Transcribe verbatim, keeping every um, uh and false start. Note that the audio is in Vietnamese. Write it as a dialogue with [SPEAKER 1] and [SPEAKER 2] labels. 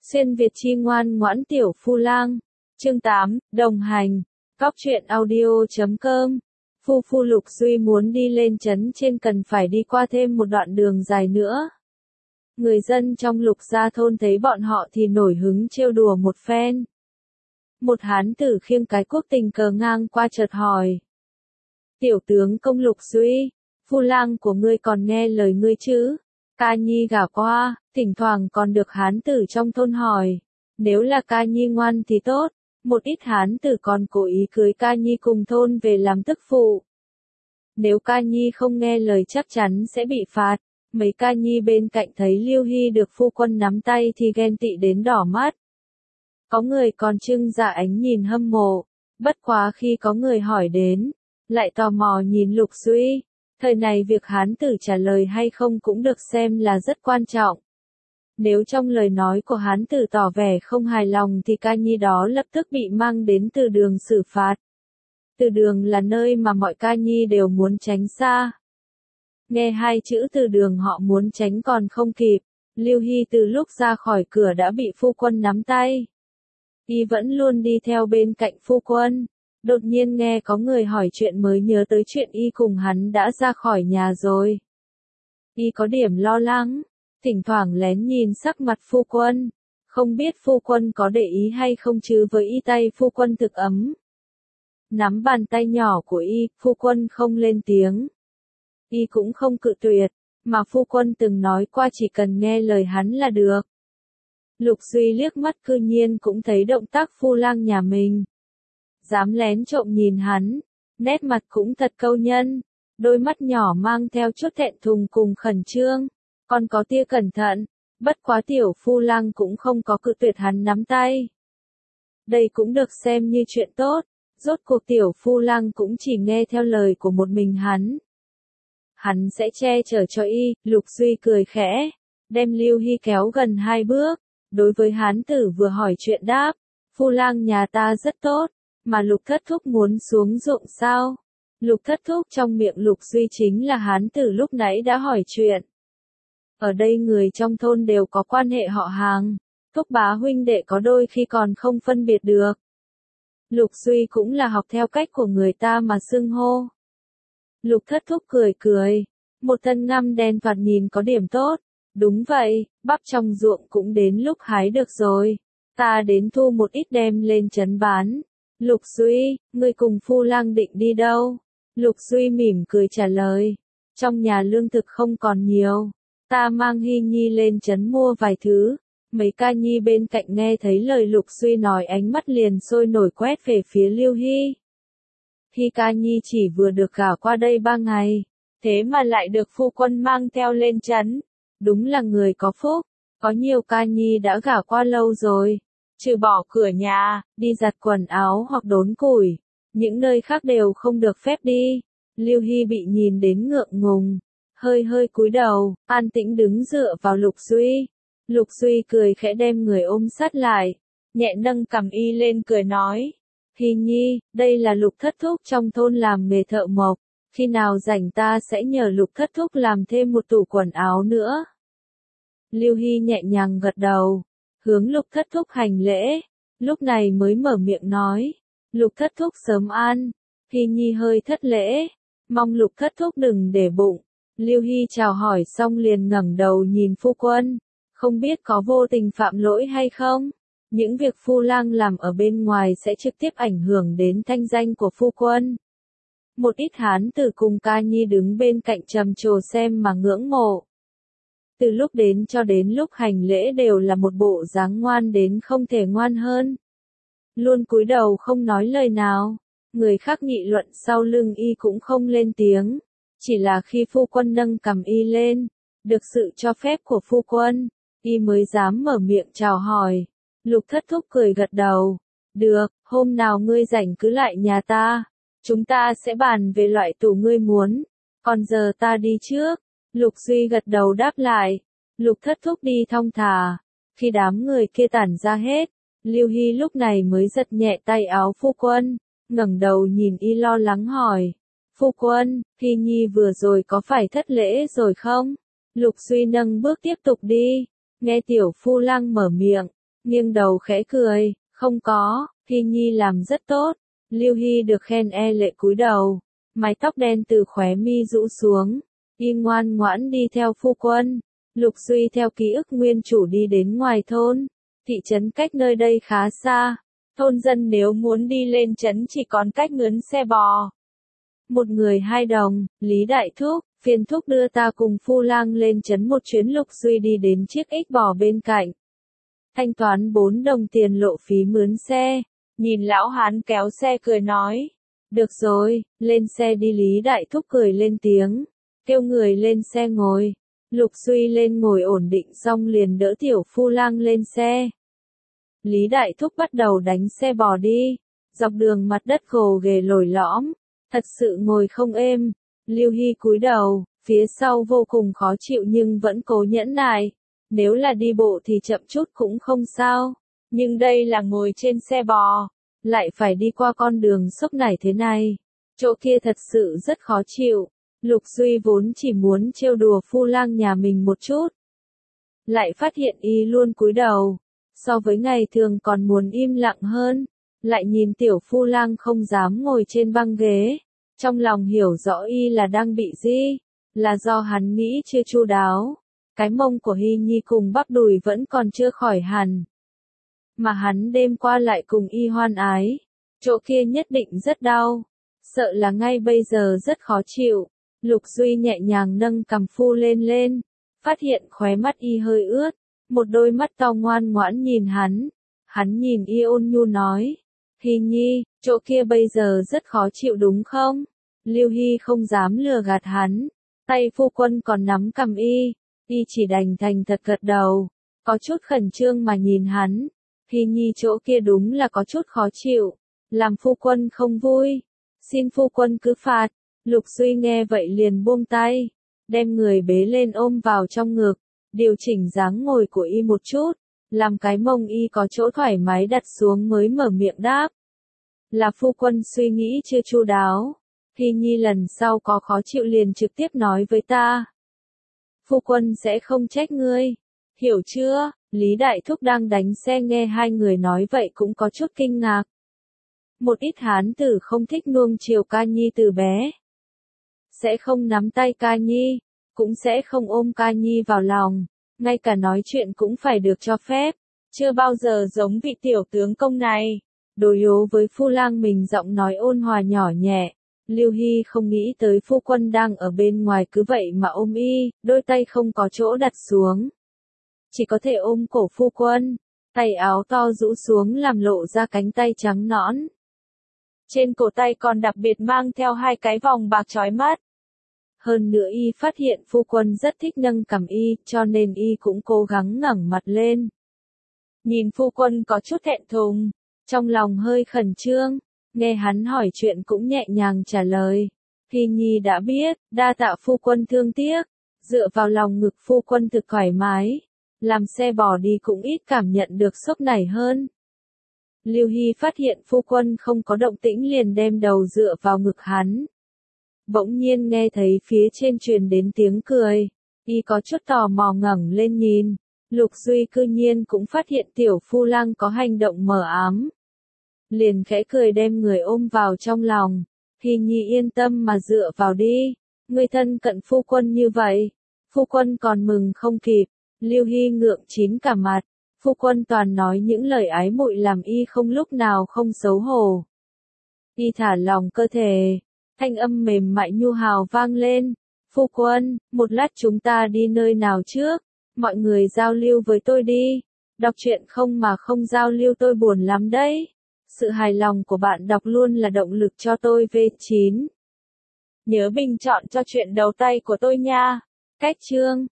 [SPEAKER 1] Xuyên Việt chi ngoan ngoãn tiểu phu lang. Chương tám, đồng hành. Cóc truyện audio chấm com. Phu phu Lục Duy muốn đi lên trấn trên cần phải đi qua thêm một đoạn đường dài nữa. Người dân trong Lục gia thôn thấy bọn họ thì nổi hứng trêu đùa một phen. Một hán tử khiêng cái cuốc tình cờ ngang qua chợt hỏi. Tiểu tướng công Lục Duy, phu lang của ngươi còn nghe lời ngươi chứ? Ca nhi gả qua, thỉnh thoảng còn được hán tử trong thôn hỏi. Nếu là ca nhi ngoan thì tốt, một ít hán tử còn cố ý cưới ca nhi cùng thôn về làm tức phụ. Nếu ca nhi không nghe lời chắc chắn sẽ bị phạt. Mấy ca nhi bên cạnh thấy Lưu Hy được phu quân nắm tay thì ghen tị đến đỏ mắt. Có người còn trưng ra ánh nhìn hâm mộ, bất quá khi có người hỏi đến, lại tò mò nhìn Lục Duy. Thời này việc hán tử trả lời hay không cũng được xem là rất quan trọng. Nếu trong lời nói của hán tử tỏ vẻ không hài lòng thì ca nhi đó lập tức bị mang đến từ đường xử phạt. Từ đường là nơi mà mọi ca nhi đều muốn tránh xa. Nghe hai chữ từ đường họ muốn tránh còn không kịp, Lưu Hy từ lúc ra khỏi cửa đã bị phu quân nắm tay. Y vẫn luôn đi theo bên cạnh phu quân. Đột nhiên nghe có người hỏi chuyện mới nhớ tới chuyện Y cùng hắn đã ra khỏi nhà rồi. Y có điểm lo lắng, thỉnh thoảng lén nhìn sắc mặt phu quân. Không biết phu quân có để ý hay không chứ với Y tay phu quân thực ấm. Nắm bàn tay nhỏ của Y, phu quân không lên tiếng. Y cũng không cự tuyệt, mà phu quân từng nói qua chỉ cần nghe lời hắn là được. Lục Duy liếc mắt cư nhiên cũng thấy động tác phu lang nhà mình. Dám lén trộm nhìn hắn, nét mặt cũng thật câu nhân, đôi mắt nhỏ mang theo chút thẹn thùng cùng khẩn trương, còn có tia cẩn thận, bất quá tiểu phu lang cũng không có cự tuyệt hắn nắm tay. Đây cũng được xem như chuyện tốt, rốt cuộc tiểu phu lang cũng chỉ nghe theo lời của một mình hắn. Hắn sẽ che chở cho Y, Lục Duy cười khẽ, đem Lưu Hy kéo gần hai bước, đối với hán tử vừa hỏi chuyện đáp, phu lang nhà ta rất tốt. Mà Lục Thất Thúc muốn xuống ruộng sao? Lục Thất Thúc trong miệng Lục Duy chính là hán tử lúc nãy đã hỏi chuyện. Ở đây người trong thôn đều có quan hệ họ hàng, thúc bá huynh đệ có đôi khi còn không phân biệt được. Lục Duy cũng là học theo cách của người ta mà xưng hô. Lục Thất Thúc cười cười, một thân ngăm đen thoạt nhìn có điểm tốt. Đúng vậy, bắp trong ruộng cũng đến lúc hái được rồi. Ta đến thu một ít đem lên trấn bán. Lục Duy, ngươi cùng phu lang định đi đâu? Lục Duy mỉm cười trả lời. Trong nhà lương thực không còn nhiều. Ta mang Hy Nhi lên trấn mua vài thứ. Mấy ca nhi bên cạnh nghe thấy lời Lục Duy nói ánh mắt liền sôi nổi quét về phía Lưu Hy. Hy ca nhi chỉ vừa được gả qua đây ba ngày. Thế mà lại được phu quân mang theo lên trấn. Đúng là người có phúc. Có nhiều ca nhi đã gả qua lâu rồi. Trừ bỏ cửa nhà, đi giặt quần áo hoặc đốn củi, những nơi khác đều không được phép đi. Lưu Hy bị nhìn đến ngượng ngùng, hơi hơi cúi đầu, an tĩnh đứng dựa vào Lục Duy. Lục Duy cười khẽ đem người ôm sát lại, nhẹ nâng cằm Y lên cười nói. Hy Nhi, đây là Lục Thất Thúc trong thôn làm nghề thợ mộc, khi nào rảnh ta sẽ nhờ Lục Thất Thúc làm thêm một tủ quần áo nữa. Lưu Hy nhẹ nhàng gật đầu. Hướng Lục Thất Thúc hành lễ, lúc này mới mở miệng nói, Lục Thất Thúc sớm an. Hy Nhi hơi thất lễ, mong Lục Thất Thúc đừng để bụng. Lưu Hy chào hỏi xong liền ngẩng đầu nhìn phu quân, không biết có vô tình phạm lỗi hay không. Những việc phu lang làm ở bên ngoài sẽ trực tiếp ảnh hưởng đến thanh danh của phu quân. Một ít hán tử cùng ca nhi đứng bên cạnh trầm trồ xem mà ngưỡng mộ. Từ lúc đến cho đến lúc hành lễ đều là một bộ dáng ngoan đến không thể ngoan hơn. Luôn cúi đầu không nói lời nào, người khác nghị luận sau lưng Y cũng không lên tiếng. Chỉ là khi phu quân nâng cằm Y lên, được sự cho phép của phu quân, Y mới dám mở miệng chào hỏi. Lục Thất Thúc cười gật đầu. Được, hôm nào ngươi rảnh cứ lại nhà ta. Chúng ta sẽ bàn về loại tủ ngươi muốn. Còn giờ ta đi trước. Lục Duy gật đầu đáp lại. Lục Thất Thúc đi thong thả. Khi đám người kia tản ra hết, Lưu Hy lúc này mới giật nhẹ tay áo phu quân, ngẩng đầu nhìn Y lo lắng hỏi. Phu quân, Hy Nhi vừa rồi có phải thất lễ rồi không? Lục Duy nâng bước tiếp tục đi. Nghe tiểu phu lang mở miệng, nghiêng đầu khẽ cười, không có, Hy Nhi làm rất tốt. Lưu Hy được khen e lệ cúi đầu, mái tóc đen từ khóe mi rũ xuống, y ngoan ngoãn đi theo phu quân. Lục Duy theo ký ức nguyên chủ đi đến ngoài thôn, thị trấn cách nơi đây khá xa, thôn dân nếu muốn đi lên trấn chỉ còn cách mướn xe bò. Một người hai đồng, Lý Đại Thúc, phiền thúc đưa ta cùng Phu Lang lên trấn một chuyến. Lục Duy đi đến chiếc ích bò bên cạnh, thanh toán bốn đồng tiền lộ phí mướn xe, nhìn lão hán kéo xe cười nói, được rồi, lên xe đi. Lý Đại Thúc cười lên tiếng, kêu người lên xe ngồi. Lục Duy lên ngồi ổn định xong liền đỡ tiểu Phu Lang lên xe. Lý Đại Thúc bắt đầu đánh xe bò đi, dọc đường mặt đất gồ ghề lồi lõm, thật sự ngồi không êm. Lưu Hy cúi đầu, phía sau vô cùng khó chịu nhưng vẫn cố nhẫn nại. Nếu là đi bộ thì chậm chút cũng không sao, nhưng đây là ngồi trên xe bò, lại phải đi qua con đường xốc nải thế này. Chỗ kia thật sự rất khó chịu. Lục Duy vốn chỉ muốn trêu đùa Phu Lang nhà mình một chút, lại phát hiện y luôn cúi đầu, so với ngày thường còn muốn im lặng hơn. Lại nhìn tiểu Phu Lang không dám ngồi trên băng ghế, trong lòng hiểu rõ y là đang bị gì, là do hắn nghĩ chưa chu đáo. Cái mông của Hy Nhi cùng bắp đùi vẫn còn chưa khỏi hẳn, mà hắn đêm qua lại cùng y hoan ái, chỗ kia nhất định rất đau, sợ là ngay bây giờ rất khó chịu. Lục Duy nhẹ nhàng nâng cằm Phu lên lên, phát hiện khóe mắt y hơi ướt, một đôi mắt to ngoan ngoãn nhìn hắn. Hắn nhìn y ôn nhu nói, Hy Nhi, chỗ kia bây giờ rất khó chịu đúng không? Lưu Hy không dám lừa gạt hắn, tay phu quân còn nắm cằm y, y chỉ đành thành thật gật đầu, có chút khẩn trương mà nhìn hắn. Hy Nhi, chỗ kia đúng là có chút khó chịu, làm phu quân không vui, xin phu quân cứ phạt. Lục Duy nghe vậy liền buông tay, đem người bế lên ôm vào trong ngực, điều chỉnh dáng ngồi của y một chút, làm cái mông y có chỗ thoải mái đặt xuống mới mở miệng đáp. Là phu quân suy nghĩ chưa chu đáo. Hy Nhi lần sau có khó chịu liền trực tiếp nói với ta. Phu quân sẽ không trách ngươi. Hiểu chưa? Lý Đại Thúc đang đánh xe nghe hai người nói vậy cũng có chút kinh ngạc. Một ít hán tử không thích nuông chiều ca nhi từ bé, sẽ không nắm tay ca nhi, cũng sẽ không ôm ca nhi vào lòng, ngay cả nói chuyện cũng phải được cho phép, chưa bao giờ giống vị tiểu tướng công này. Đối yếu với Phu Lang mình giọng nói ôn hòa nhỏ nhẹ. Lưu Hy không nghĩ tới phu quân đang ở bên ngoài cứ vậy mà ôm y, đôi tay không có chỗ đặt xuống, chỉ có thể ôm cổ phu quân, tay áo to rũ xuống làm lộ ra cánh tay trắng nõn. Trên cổ tay còn đặc biệt mang theo hai cái vòng bạc chói mắt. Hơn nữa y phát hiện phu quân rất thích nâng cằm y, cho nên y cũng cố gắng ngẩng mặt lên. Nhìn phu quân có chút thẹn thùng, trong lòng hơi khẩn trương, nghe hắn hỏi chuyện cũng nhẹ nhàng trả lời. Hy Nhi đã biết, đa tạ phu quân thương tiếc, dựa vào lòng ngực phu quân thực thoải mái, làm xe bò đi cũng ít cảm nhận được sốc nảy hơn. Lưu Hy phát hiện phu quân không có động tĩnh liền đem đầu dựa vào ngực hắn. Bỗng nhiên nghe thấy phía trên truyền đến tiếng cười, y có chút tò mò ngẩng lên nhìn. Lục Duy cư nhiên cũng phát hiện tiểu Phu Lang có hành động mờ ám, liền khẽ cười đem người ôm vào trong lòng. Hy Nhi yên tâm mà dựa vào đi, ngươi thân cận phu quân như vậy, phu quân còn mừng không kịp. Lưu Hy ngượng chín cả mặt, phu quân toàn nói những lời ái muội làm y không lúc nào không xấu hổ. Y thả lòng cơ thể, thanh âm mềm mại nhu hào vang lên. Phu quân, một lát chúng ta đi nơi nào trước? Mọi người giao lưu với tôi đi. Đọc truyện không mà không giao lưu tôi buồn lắm đấy. Sự hài lòng của bạn đọc luôn là động lực cho tôi. V chín. Nhớ bình chọn cho truyện đầu tay của tôi nha. Cách chương